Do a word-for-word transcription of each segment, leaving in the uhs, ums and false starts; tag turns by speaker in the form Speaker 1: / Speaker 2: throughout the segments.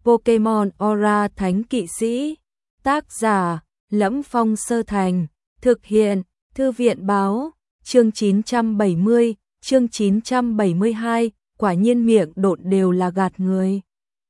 Speaker 1: Pokemon Aura Thánh Kỵ Sĩ. Tác giả: Lẫm Phong Sơ Thành. Thực hiện: Thư viện báo. Chương chín trăm bảy mươi, chương chín trăm bảy mươi hai, quả nhiên miệng độn đều là gạt người.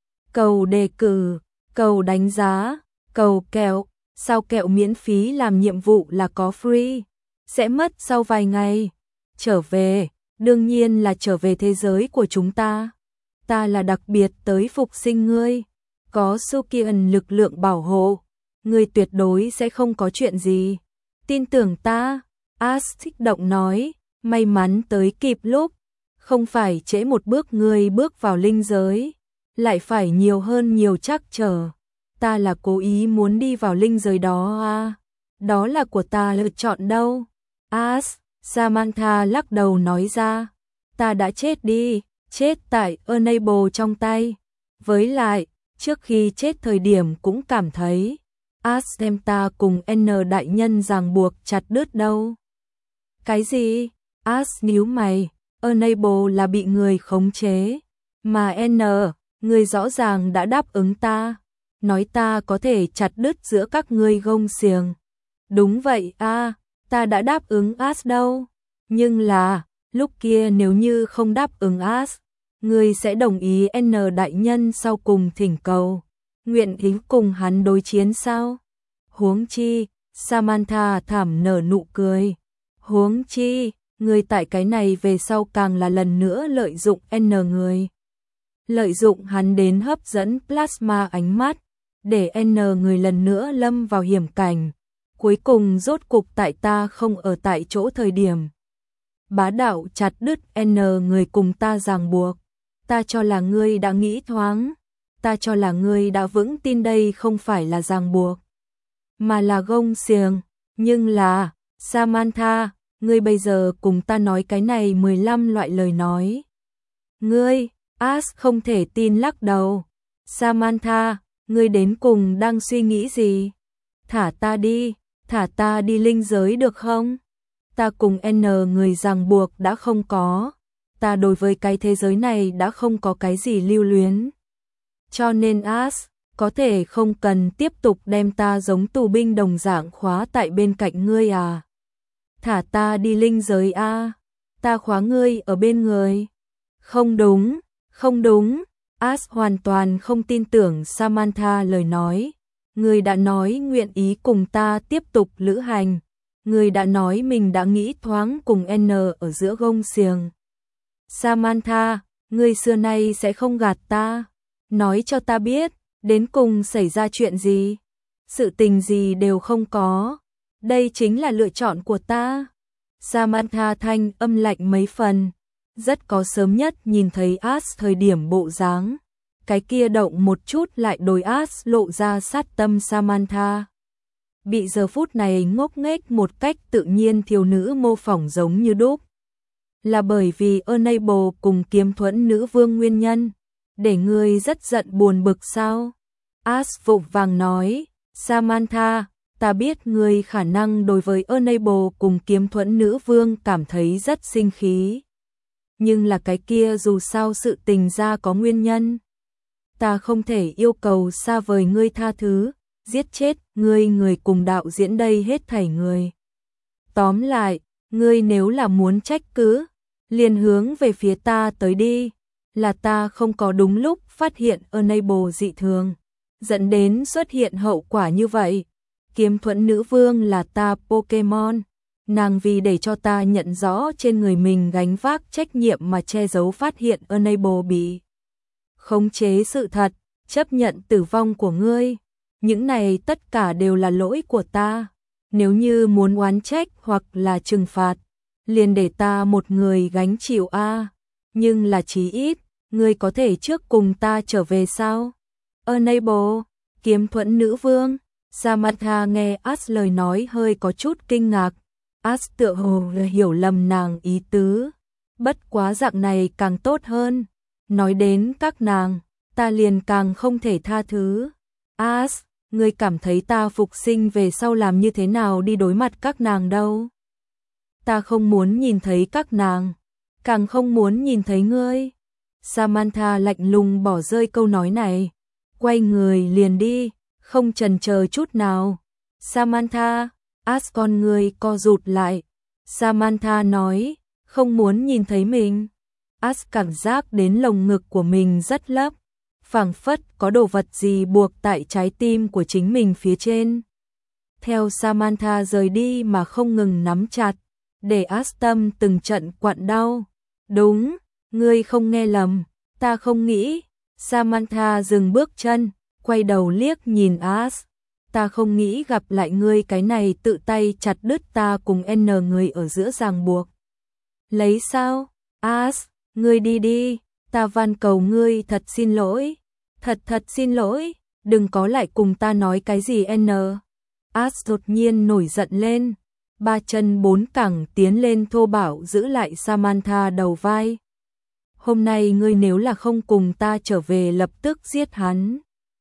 Speaker 1: Cầu đề cử, cầu đánh giá, cầu kẹo, sao kẹo miễn phí làm nhiệm vụ là có free, sẽ mất sau vài ngày. Trở về, đương nhiên là trở về thế giới của chúng ta. Ta là đặc biệt tới phục sinh ngươi, có Sukian lực lượng bảo hộ, ngươi tuyệt đối sẽ không có chuyện gì. Tin tưởng ta, Ash kích động nói, may mắn tới kịp lúc, không phải trễ một bước ngươi bước vào linh giới, lại phải nhiều hơn nhiều trắc trở. Ta là cố ý muốn đi vào linh giới đó à, đó là của ta lựa chọn đâu. Ash, Samantha lắc đầu nói ra, ta đã chết đi, chết tại Enable trong tay. Với lại, trước khi chết thời điểm cũng cảm thấy, Ash đem ta cùng N đại nhân ràng buộc chặt đứt đâu. Cái gì? Ash nhíu mày, Enable là bị người khống chế, mà N, người rõ ràng đã đáp ứng ta, nói ta có thể chặt đứt giữa các ngươi gông xiềng. Đúng vậy a, ta đã đáp ứng Ash đâu, nhưng là, lúc kia nếu như không đáp ứng Ash, ngươi sẽ đồng ý N đại nhân sau cùng thỉnh cầu, nguyện ý cùng hắn đối chiến sao? Huống chi, Samantha thảm nở nụ cười. Huống chi, người tại cái này về sau càng là lần nữa lợi dụng N người. Lợi dụng hắn đến hấp dẫn plasma ánh mắt, để N người lần nữa lâm vào hiểm cảnh. Cuối cùng rốt cục tại ta không ở tại chỗ thời điểm. Bá đạo chặt đứt N người cùng ta ràng buộc. Ta cho là ngươi đã nghĩ thoáng. Ta cho là ngươi đã vững tin đây không phải là ràng buộc, mà là gông xiềng. Nhưng là, Samantha, ngươi bây giờ cùng ta nói cái này mười lăm loại lời nói. Ngươi, Ash không thể tin lắc đầu. Samantha, ngươi đến cùng đang suy nghĩ gì? Thả ta đi, thả ta đi linh giới được không? Ta cùng N người ràng buộc đã không có. Ta đối với cái thế giới này đã không có cái gì lưu luyến. Cho nên Ash, có thể không cần tiếp tục đem ta giống tù binh đồng dạng khóa tại bên cạnh ngươi à? Thả ta đi linh giới a, à? Ta khóa ngươi ở bên người. Không đúng, không đúng. Ash hoàn toàn không tin tưởng Samantha lời nói. Ngươi đã nói nguyện ý cùng ta tiếp tục lữ hành. Ngươi đã nói mình đã nghĩ thoáng cùng N ở giữa gông xiềng. Samantha, ngươi xưa nay sẽ không gạt ta. Nói cho ta biết, đến cùng xảy ra chuyện gì? Sự tình gì đều không có. Đây chính là lựa chọn của ta. Samantha thanh âm lạnh mấy phần. Rất có sớm nhất nhìn thấy Ash thời điểm bộ dáng. Cái kia động một chút lại đôi Ash lộ ra sát tâm Samantha. Bị giờ phút này ngốc nghếch một cách tự nhiên thiếu nữ mô phỏng giống như đúc. Là bởi vì Enable cùng kiếm thuẫn nữ vương nguyên nhân. Để ngươi rất giận buồn bực sao? Ash vội vàng nói, Samantha, ta biết ngươi khả năng đối với Enable cùng kiếm thuẫn nữ vương cảm thấy rất sinh khí. Nhưng là cái kia dù sao sự tình ra có nguyên nhân. Ta không thể yêu cầu xa vời ngươi tha thứ, giết chết ngươi người cùng đạo diễn đây hết thảy người. Tóm lại, ngươi nếu là muốn trách cứ, liền hướng về phía ta tới đi. Là ta không có đúng lúc phát hiện Enable dị thường, dẫn đến xuất hiện hậu quả như vậy. Kiếm thuẫn nữ vương là ta Pokemon, nàng vì để cho ta nhận rõ trên người mình gánh vác trách nhiệm mà che giấu phát hiện Enable bị khống chế sự thật, chấp nhận tử vong của ngươi. Những này tất cả đều là lỗi của ta. Nếu như muốn oán trách hoặc là trừng phạt, liền để ta một người gánh chịu a. Nhưng là chí ít, ngươi có thể trước cùng ta trở về sao? Enable, kiếm thuẫn nữ vương. Samantha nghe Ash lời nói hơi có chút kinh ngạc. Ash tựa hồ hiểu lầm nàng ý tứ. Bất quá dạng này càng tốt hơn. Nói đến các nàng, ta liền càng không thể tha thứ. Ash, ngươi cảm thấy ta phục sinh về sau làm như thế nào đi đối mặt các nàng đâu? Ta không muốn nhìn thấy các nàng, càng không muốn nhìn thấy ngươi. Samantha lạnh lùng bỏ rơi câu nói này. quay người liền đi, không chần chờ chút nào. Samantha, As con người co rụt lại. Samantha nói, không muốn nhìn thấy mình. As cảm giác đến lồng ngực của mình rất lấp, phảng phất có đồ vật gì buộc tại trái tim của chính mình phía trên. Theo Samantha rời đi mà không ngừng nắm chặt, để As tâm từng trận quặn đau. Đúng, ngươi không nghe lầm, ta không nghĩ. Samantha dừng bước chân, quay đầu liếc nhìn As. Ta không nghĩ gặp lại ngươi, cái này tự tay chặt đứt ta cùng N người ở giữa ràng buộc. Lấy sao? As, ngươi đi đi, ta van cầu ngươi, thật xin lỗi. Thật thật xin lỗi, đừng có lại cùng ta nói cái gì N. As đột nhiên nổi giận lên, ba chân bốn cẳng tiến lên thô bạo giữ lại Samantha đầu vai. Hôm nay ngươi nếu là không cùng ta trở về lập tức giết hắn.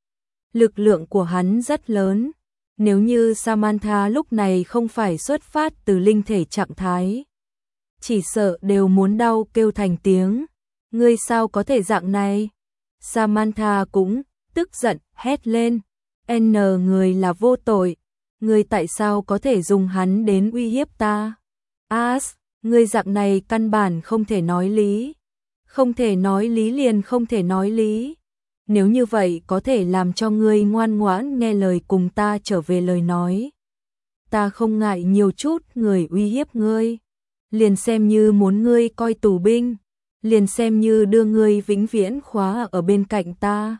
Speaker 1: Lực lượng của hắn rất lớn, nếu như Samantha lúc này không phải xuất phát từ linh thể trạng thái, chỉ sợ đều muốn đau kêu thành tiếng. Ngươi sao có thể dạng này? Samantha cũng tức giận hét lên, N người là vô tội, ngươi tại sao có thể dùng hắn đến uy hiếp ta? As, ngươi dạng này căn bản không thể nói lý. Không thể nói lý liền không thể nói lý. Nếu như vậy có thể làm cho ngươi ngoan ngoãn nghe lời cùng ta trở về lời nói. Ta không ngại nhiều chút người uy hiếp ngươi. Liền xem như muốn ngươi coi tù binh. Liền xem như đưa ngươi vĩnh viễn khóa ở bên cạnh ta.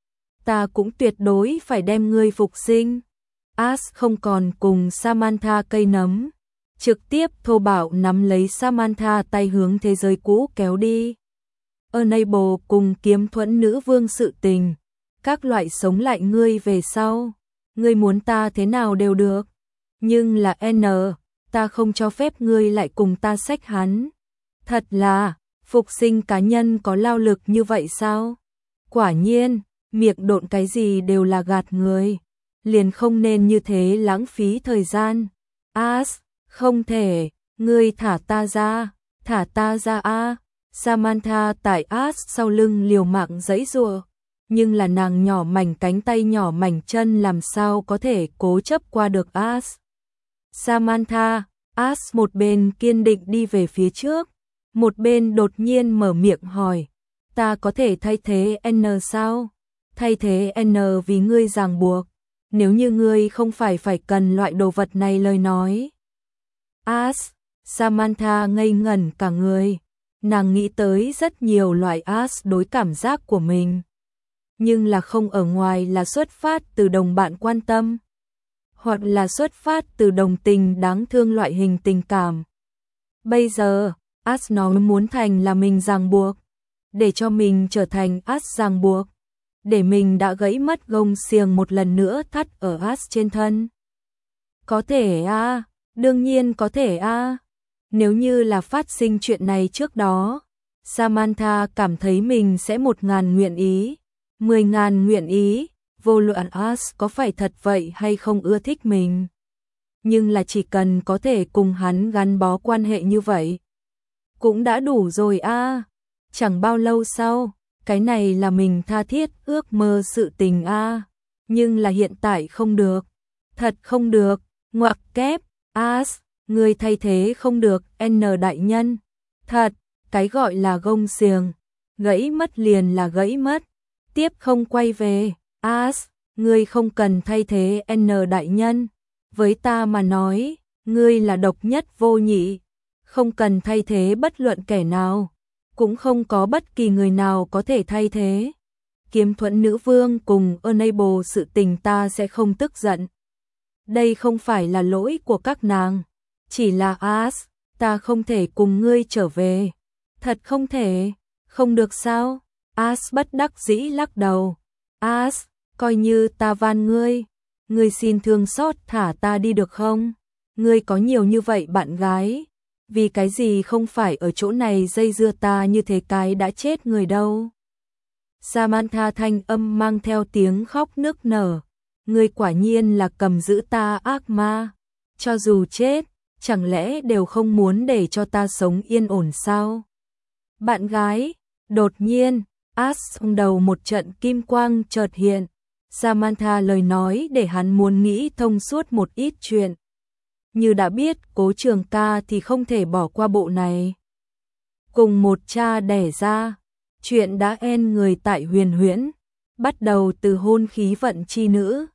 Speaker 1: Ta cũng tuyệt đối phải đem ngươi phục sinh. As không còn cùng Samantha cây nấm. Trực tiếp thô bạo nắm lấy Samantha tay hướng thế giới cũ kéo đi. Enable cùng kiếm thuẫn nữ vương sự tình, các loại sống lại ngươi về sau, ngươi muốn ta thế nào đều được, nhưng là N, ta không cho phép ngươi lại cùng ta xách hắn. Thật là, phục sinh cá nhân có lao lực như vậy sao? Quả nhiên, miệng độn cái gì đều là gạt người, liền không nên như thế lãng phí thời gian. As, không thể, ngươi thả ta ra, thả ta ra a. Samantha tại As sau lưng liều mạng giãy giụa, nhưng là nàng nhỏ mảnh cánh tay nhỏ mảnh chân làm sao có thể cố chấp qua được As. Samantha, As một bên kiên định đi về phía trước, một bên đột nhiên mở miệng hỏi, ta có thể thay thế N sao? Thay thế N vì ngươi ràng buộc, nếu như ngươi không phải phải cần loại đồ vật này lời nói. As, Samantha ngây ngẩn cả người. Nàng nghĩ tới rất nhiều loại As đối cảm giác của mình, nhưng là không ở ngoài là xuất phát từ đồng bạn quan tâm, hoặc là xuất phát từ đồng tình đáng thương loại hình tình cảm. Bây giờ, As nó muốn thành là mình ràng buộc, để cho mình trở thành As ràng buộc, để mình đã gãy mất gông xiềng một lần nữa thắt ở As trên thân. Có thể a, à, đương nhiên có thể a. À. Nếu như là phát sinh chuyện này trước đó, Samantha cảm thấy mình sẽ một ngàn nguyện ý, mười ngàn nguyện ý, vô luận As có phải thật vậy hay không ưa thích mình. Nhưng là chỉ cần có thể cùng hắn gắn bó quan hệ như vậy, cũng đã đủ rồi a. À. Chẳng bao lâu sau, cái này là mình tha thiết ước mơ sự tình a. À. Nhưng là hiện tại không được, thật không được, ngoặc kép, As. Người thay thế không được, N đại nhân. Thật, cái gọi là gông xiềng, gãy mất liền là gãy mất, tiếp không quay về. As, ngươi không cần thay thế N đại nhân. Với ta mà nói, ngươi là độc nhất vô nhị, không cần thay thế bất luận kẻ nào, cũng không có bất kỳ người nào có thể thay thế. Kiếm thuẫn nữ vương cùng Enable sự tình ta sẽ không tức giận. Đây không phải là lỗi của các nàng. Chỉ là As, ta không thể cùng ngươi trở về. Thật không thể, không được sao? As bất đắc dĩ lắc đầu. As, coi như ta van ngươi, ngươi xin thương xót thả ta đi được không? Ngươi có nhiều như vậy bạn gái, vì cái gì không phải ở chỗ này dây dưa ta như thế cái đã chết người đâu? Samantha thanh âm mang theo tiếng khóc nức nở. Ngươi quả nhiên là cầm giữ ta ác ma, cho dù chết, chẳng lẽ đều không muốn để cho ta sống yên ổn sao? Bạn gái, đột nhiên, As trong đầu một trận kim quang chợt hiện, Samantha lời nói để hắn muốn nghĩ thông suốt một ít chuyện. Như đã biết Cố Trường Ca thì không thể bỏ qua bộ này. Cùng một cha đẻ ra, chuyện đã en người tại Huyền Huyễn, bắt đầu từ hôn khí vận chi nữ,